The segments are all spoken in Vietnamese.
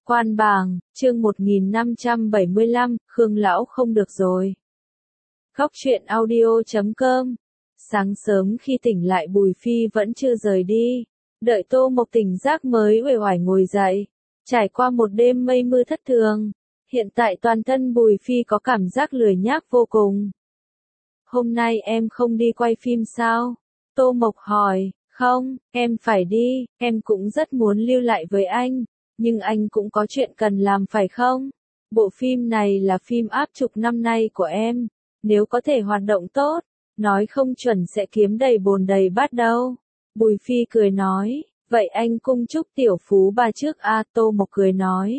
Quan Bàng, chương 1575, Khương Lão không được rồi. Góc truyện audio.com. Sáng sớm khi tỉnh lại Bùi Phi vẫn chưa rời đi. Đợi Tô Mộc tỉnh giấc mới uể oải ngồi dậy. Trải qua một đêm mây mưa thất thường. Hiện tại toàn thân Bùi Phi có cảm giác lười nhác vô cùng. Hôm nay em không đi quay phim sao? Tô Mộc hỏi. Không, em phải đi, em cũng rất muốn lưu lại với anh. Nhưng anh cũng có chuyện cần làm phải không? Bộ phim này là phim áp chục năm nay của em. Nếu có thể hoạt động tốt, nói không chuẩn sẽ kiếm đầy bồn đầy bát đâu. Bùi Phi cười nói, vậy anh cung chúc tiểu phú bà trước a. Tô Mộc cười nói.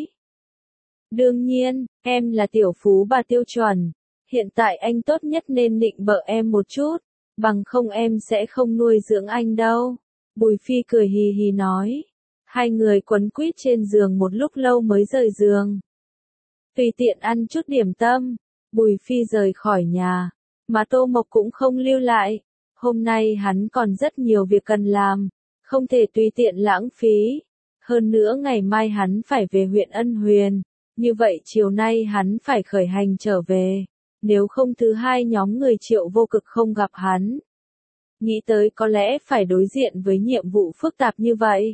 Đương nhiên, em là tiểu phú bà tiêu chuẩn. Hiện tại anh tốt nhất nên nịnh bợ em một chút, bằng không em sẽ không nuôi dưỡng anh đâu. Bùi Phi cười hì hì nói. Hai người quấn quýt trên giường một lúc lâu mới rời giường. Tùy tiện ăn chút điểm tâm, Bùi Phi rời khỏi nhà, mà Tô Mộc cũng không lưu lại. Hôm nay hắn còn rất nhiều việc cần làm, không thể tùy tiện lãng phí. Hơn nữa ngày mai hắn phải về huyện Ân Huyền, như vậy chiều nay hắn phải khởi hành trở về. Nếu không thứ hai nhóm người Triệu Vô Cực không gặp hắn. Nghĩ tới có lẽ phải đối diện với nhiệm vụ phức tạp như vậy.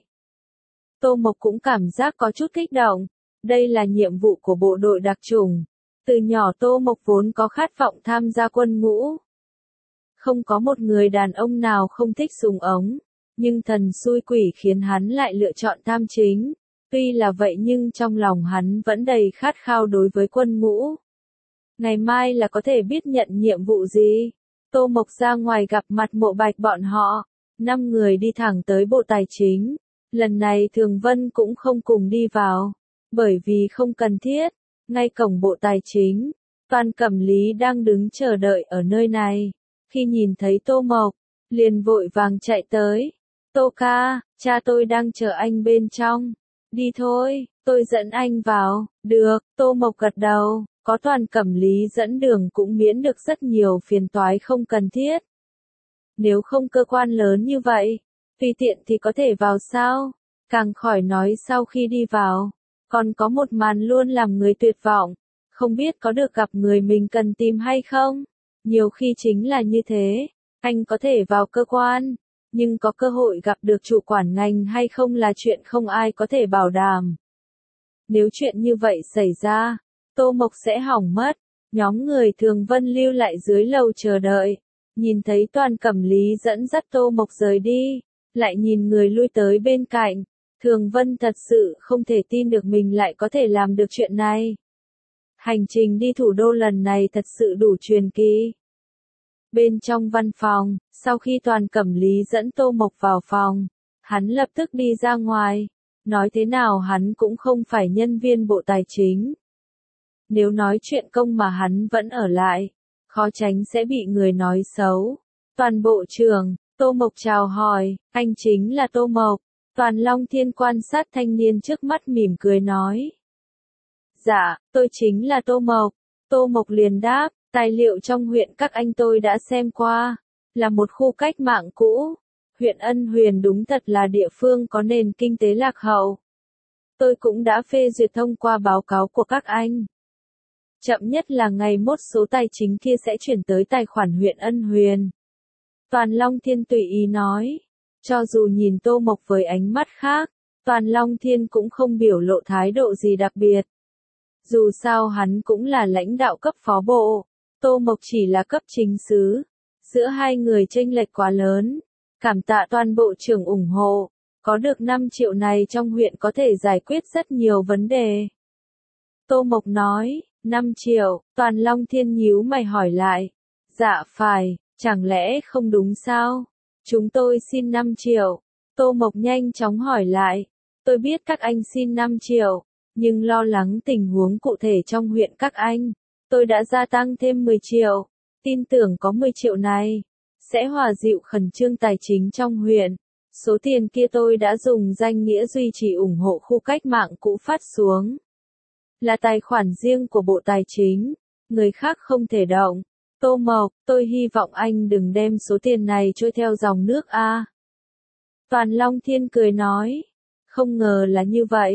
Tô Mộc cũng cảm giác có chút kích động. Đây là nhiệm vụ của bộ đội đặc chủng. Từ nhỏ Tô Mộc vốn có khát vọng tham gia quân ngũ. Không có một người đàn ông nào không thích súng ống. Nhưng thần xui quỷ khiến hắn lại lựa chọn tham chính. Tuy là vậy nhưng trong lòng hắn vẫn đầy khát khao đối với quân ngũ. Ngày mai là có thể biết nhận nhiệm vụ gì. Tô Mộc ra ngoài gặp mặt Mộ Bạch bọn họ. 5 người đi thẳng tới Bộ Tài chính. Lần này Thường Vân cũng không cùng đi vào. Bởi vì không cần thiết. Ngay cổng Bộ Tài chính, Toàn Cẩm Lý đang đứng chờ đợi ở nơi này. Khi nhìn thấy Tô Mộc, liền vội vàng chạy tới. Tô ca, cha tôi đang chờ anh bên trong. Đi thôi, tôi dẫn anh vào. Được, Tô Mộc gật đầu. Có Toàn Cẩm Lý dẫn đường cũng miễn được rất nhiều phiền toái không cần thiết. Nếu không cơ quan lớn như vậy, tùy tiện thì có thể vào sao? Càng khỏi nói sau khi đi vào, còn có một màn luôn làm người tuyệt vọng. Không biết có được gặp người mình cần tìm hay không? Nhiều khi chính là như thế. Anh có thể vào cơ quan, nhưng có cơ hội gặp được chủ quản ngành hay không là chuyện không ai có thể bảo đảm. Nếu chuyện như vậy xảy ra, Tô Mộc sẽ hỏng mất. Nhóm người Thường Vân lưu lại dưới lầu chờ đợi. Nhìn thấy Toàn Cẩm Lý dẫn dắt Tô Mộc rời đi, lại nhìn người lui tới bên cạnh. Thường Vân thật sự không thể tin được mình lại có thể làm được chuyện này. Hành trình đi thủ đô lần này thật sự đủ truyền kỳ. Bên trong văn phòng, sau khi Toàn Cẩm Lý dẫn Tô Mộc vào phòng, hắn lập tức đi ra ngoài. Nói thế nào hắn cũng không phải nhân viên Bộ Tài chính. Nếu nói chuyện công mà hắn vẫn ở lại, khó tránh sẽ bị người nói xấu. Toàn bộ trưởng, Tô Mộc chào hỏi, anh chính là Tô Mộc. Toàn Long Thiên quan sát thanh niên trước mắt mỉm cười nói. Dạ, tôi chính là Tô Mộc. Tô Mộc liền đáp, tài liệu trong huyện các anh tôi đã xem qua. Là một khu cách mạng cũ. Huyện Ân Huyền đúng thật là địa phương có nền kinh tế lạc hậu. Tôi cũng đã phê duyệt thông qua báo cáo của các anh. Chậm nhất là ngày mốt số tài chính kia sẽ chuyển tới tài khoản huyện Ân Huyền. Toàn Long Thiên tùy ý nói. Cho dù nhìn Tô Mộc với ánh mắt khác, Toàn Long Thiên cũng không biểu lộ thái độ gì đặc biệt. Dù sao hắn cũng là lãnh đạo cấp phó bộ, Tô Mộc chỉ là cấp chính xứ. Giữa hai người chênh lệch quá lớn. Cảm tạ Toàn bộ trưởng ủng hộ. Có được 5 triệu này trong huyện có thể giải quyết rất nhiều vấn đề. Tô Mộc nói, 5 triệu, Toàn Long Thiên nhíu mày hỏi lại. Dạ phải, chẳng lẽ không đúng sao? Chúng tôi xin 5 triệu. Tô Mộc nhanh chóng hỏi lại. Tôi biết các anh xin 5 triệu, nhưng lo lắng tình huống cụ thể trong huyện các anh. Tôi đã gia tăng thêm 10 triệu. Tin tưởng có 10 triệu này sẽ hòa dịu khẩn trương tài chính trong huyện. Số tiền kia tôi đã dùng danh nghĩa duy trì ủng hộ khu cách mạng cũ phát xuống. Là tài khoản riêng của Bộ Tài chính. Người khác không thể động. Tô Mộc, tôi hy vọng anh đừng đem số tiền này trôi theo dòng nước a. Toàn Long Thiên cười nói. Không ngờ là như vậy.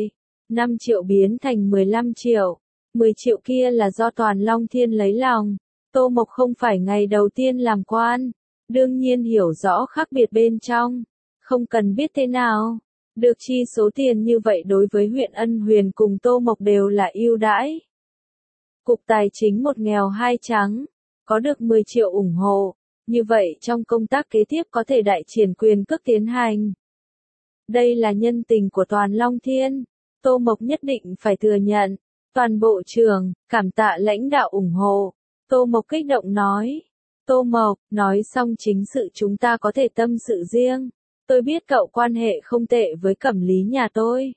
5 triệu biến thành 15 triệu. 10 triệu kia là do Toàn Long Thiên lấy lòng. Tô Mộc không phải ngày đầu tiên làm quan, đương nhiên hiểu rõ khác biệt bên trong. Không cần biết thế nào. Được chi số tiền như vậy đối với huyện Ân Huyền cùng Tô Mộc đều là ưu đãi. Cục Tài chính một nghèo hai trắng, có được 10 triệu ủng hộ, như vậy trong công tác kế tiếp có thể đại triển quyền cước tiến hành. Đây là nhân tình của Toàn Long Thiên, Tô Mộc nhất định phải thừa nhận. Toàn bộ trường, cảm tạ lãnh đạo ủng hộ. Tô Mộc kích động nói. Tô Mộc, nói xong chính sự chúng ta có thể tâm sự riêng. Tôi biết cậu quan hệ không tệ với Cẩm Lý nhà tôi.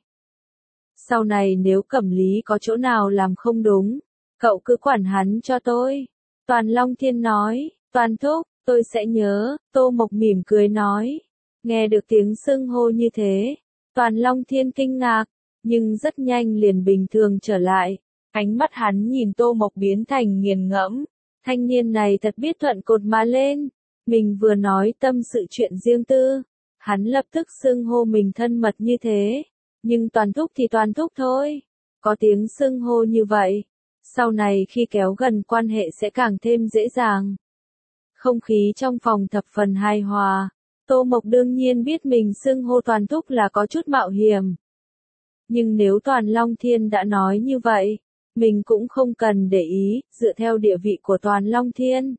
Sau này nếu Cẩm Lý có chỗ nào làm không đúng, cậu cứ quản hắn cho tôi. Toàn Long Thiên nói. Toàn thúc, tôi sẽ nhớ. Tô Mộc mỉm cười nói. Nghe được tiếng xưng hô như thế, Toàn Long Thiên kinh ngạc, nhưng rất nhanh liền bình thường trở lại. Ánh mắt hắn nhìn Tô Mộc biến thành nghiền ngẫm. Thanh niên này thật biết thuận cột mà lên. Mình vừa nói tâm sự chuyện riêng tư, hắn lập tức xưng hô mình thân mật như thế. Nhưng Toàn thúc thì Toàn thúc thôi. Có tiếng xưng hô như vậy, sau này khi kéo gần quan hệ sẽ càng thêm dễ dàng. Không khí trong phòng thập phần hài hòa. Tô Mộc đương nhiên biết mình xưng hô Toàn thúc là có chút mạo hiểm. Nhưng nếu Toàn Long Thiên đã nói như vậy, mình cũng không cần để ý, dựa theo địa vị của Toàn Long Thiên.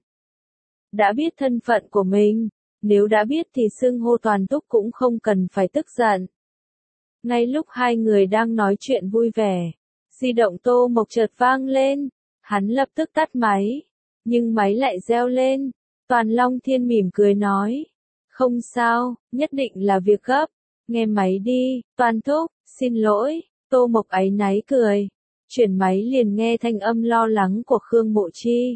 Đã biết thân phận của mình, nếu đã biết thì xưng hô Toàn thúc cũng không cần phải tức giận. Ngay lúc hai người đang nói chuyện vui vẻ, di động Tô Mộc chợt vang lên, hắn lập tức tắt máy, nhưng máy lại reo lên. Toàn Long Thiên mỉm cười nói, không sao, nhất định là việc gấp, nghe máy đi. Toàn thúc, xin lỗi. Tô Mộc áy náy cười, chuyển máy liền nghe thanh âm lo lắng của Khương Mộ Chi.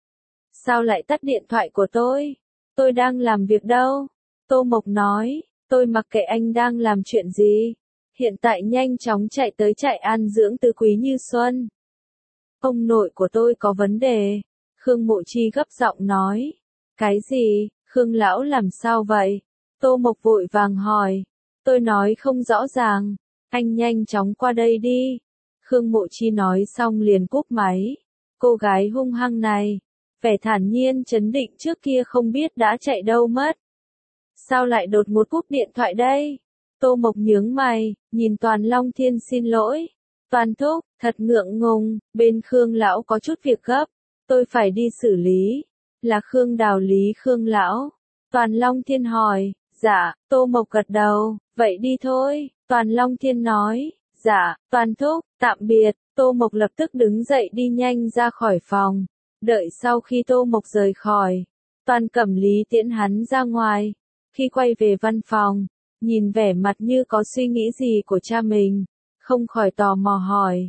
Sao lại tắt điện thoại của tôi? Tôi đang làm việc đâu? Tô Mộc nói, tôi mặc kệ anh đang làm chuyện gì. Hiện tại nhanh chóng chạy tới trại an dưỡng Tứ Quý Như Xuân. Ông nội của tôi có vấn đề. Khương Mộ Chi gấp giọng nói. Cái gì? Khương lão làm sao vậy? Tô Mộc vội vàng hỏi. Tôi nói không rõ ràng. Anh nhanh chóng qua đây đi. Khương Mộ Chi nói xong liền cúp máy. Cô gái hung hăng này, vẻ thản nhiên trấn định trước kia không biết đã chạy đâu mất. Sao lại đột ngột cúp điện thoại đây? Tô Mộc nhướng mày, nhìn Toàn Long Thiên xin lỗi. Toàn thúc, thật ngượng ngùng, bên Khương lão có chút việc gấp, tôi phải đi xử lý. Là Khương Đào Lý Khương lão? Toàn Long Thiên hỏi. Dạ. Tô Mộc gật đầu. Vậy đi thôi. Toàn Long Thiên nói. Dạ. Toàn thúc, tạm biệt. Tô Mộc lập tức đứng dậy đi nhanh ra khỏi phòng. Đợi sau khi Tô Mộc rời khỏi, Toàn Cẩm Lý tiễn hắn ra ngoài. Khi quay về văn phòng, nhìn vẻ mặt như có suy nghĩ gì của cha mình, không khỏi tò mò hỏi.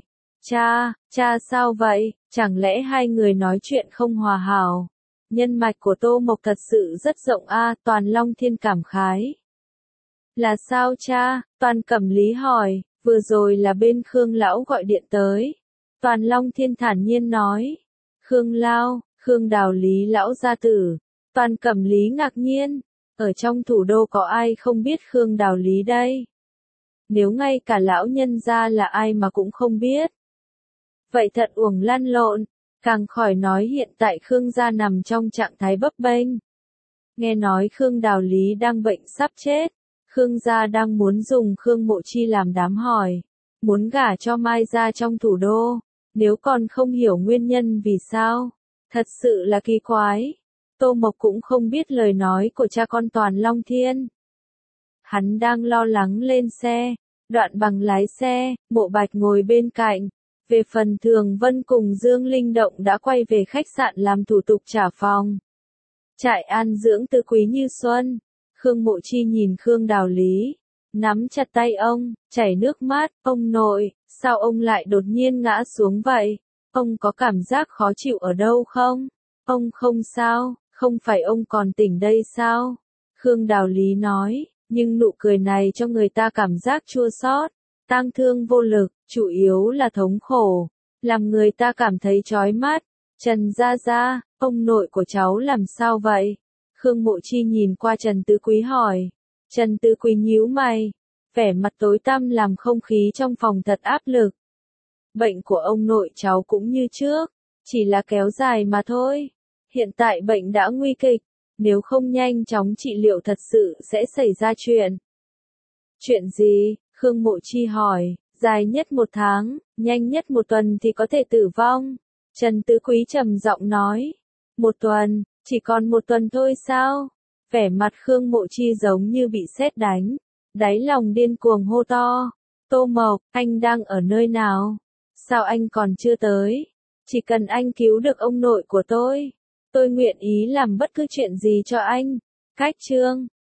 Cha sao vậy? Chẳng lẽ hai người nói chuyện không hòa hảo? Nhân mạch của Tô Mộc thật sự rất rộng a. Toàn Long Thiên cảm khái. Là sao cha? Toàn Cẩm Lý hỏi. Vừa rồi là bên Khương lão gọi điện tới. Toàn Long Thiên thản nhiên nói. Khương Đào Lý lão gia tử. Toàn Cẩm Lý ngạc nhiên. Ở trong thủ đô có ai không biết Khương Đào Lý đây? Nếu ngay cả lão nhân gia là ai mà cũng không biết, vậy thật uổng lăn lộn. Càng khỏi nói hiện tại Khương gia nằm trong trạng thái bấp bênh. Nghe nói Khương Đào Lý đang bệnh sắp chết. Khương gia đang muốn dùng Khương Mộ Chi làm đám hỏi. Muốn gả cho Mai gia trong thủ đô. Nếu còn không hiểu nguyên nhân vì sao, thật sự là kỳ quái. Tô Mộc cũng không biết lời nói của cha con Toàn Long Thiên. Hắn đang lo lắng lên xe. Đoạn Bằng lái xe, Mộ Bạch ngồi bên cạnh. Về phần Thường Vân cùng Dương Linh Động đã quay về khách sạn làm thủ tục trả phòng. Trại an dưỡng Tứ Quý Như Xuân. Khương Mộ Chi nhìn Khương Đào Lý, nắm chặt tay ông, chảy nước mắt. Ông nội, sao ông lại đột nhiên ngã xuống vậy? Ông có cảm giác khó chịu ở đâu không? Ông không sao, không phải ông còn tỉnh đây sao? Khương Đào Lý nói, nhưng nụ cười này cho người ta cảm giác chua xót, tang thương vô lực, chủ yếu là thống khổ, làm người ta cảm thấy chói mắt. Trần Gia Gia, ông nội của cháu làm sao vậy? Khương Mộ Chi nhìn qua Trần Tứ Quý hỏi. Trần Tứ Quý nhíu mày. Vẻ mặt tối tăm làm không khí trong phòng thật áp lực. Bệnh của ông nội cháu cũng như trước, chỉ là kéo dài mà thôi. Hiện tại bệnh đã nguy kịch, nếu không nhanh chóng trị liệu thật sự sẽ xảy ra chuyện. Chuyện gì? Khương Mộ Chi hỏi, dài nhất 1 tháng, nhanh nhất 1 tuần thì có thể tử vong. Trần Tứ Quý trầm giọng nói, 1 tuần, chỉ còn 1 tuần thôi sao? Vẻ mặt Khương Mộ Chi giống như bị sét đánh, đáy lòng điên cuồng hô to, Tô Mộc, anh đang ở nơi nào? Sao anh còn chưa tới? Chỉ cần anh cứu được ông nội của tôi nguyện ý làm bất cứ chuyện gì cho anh. Cách chương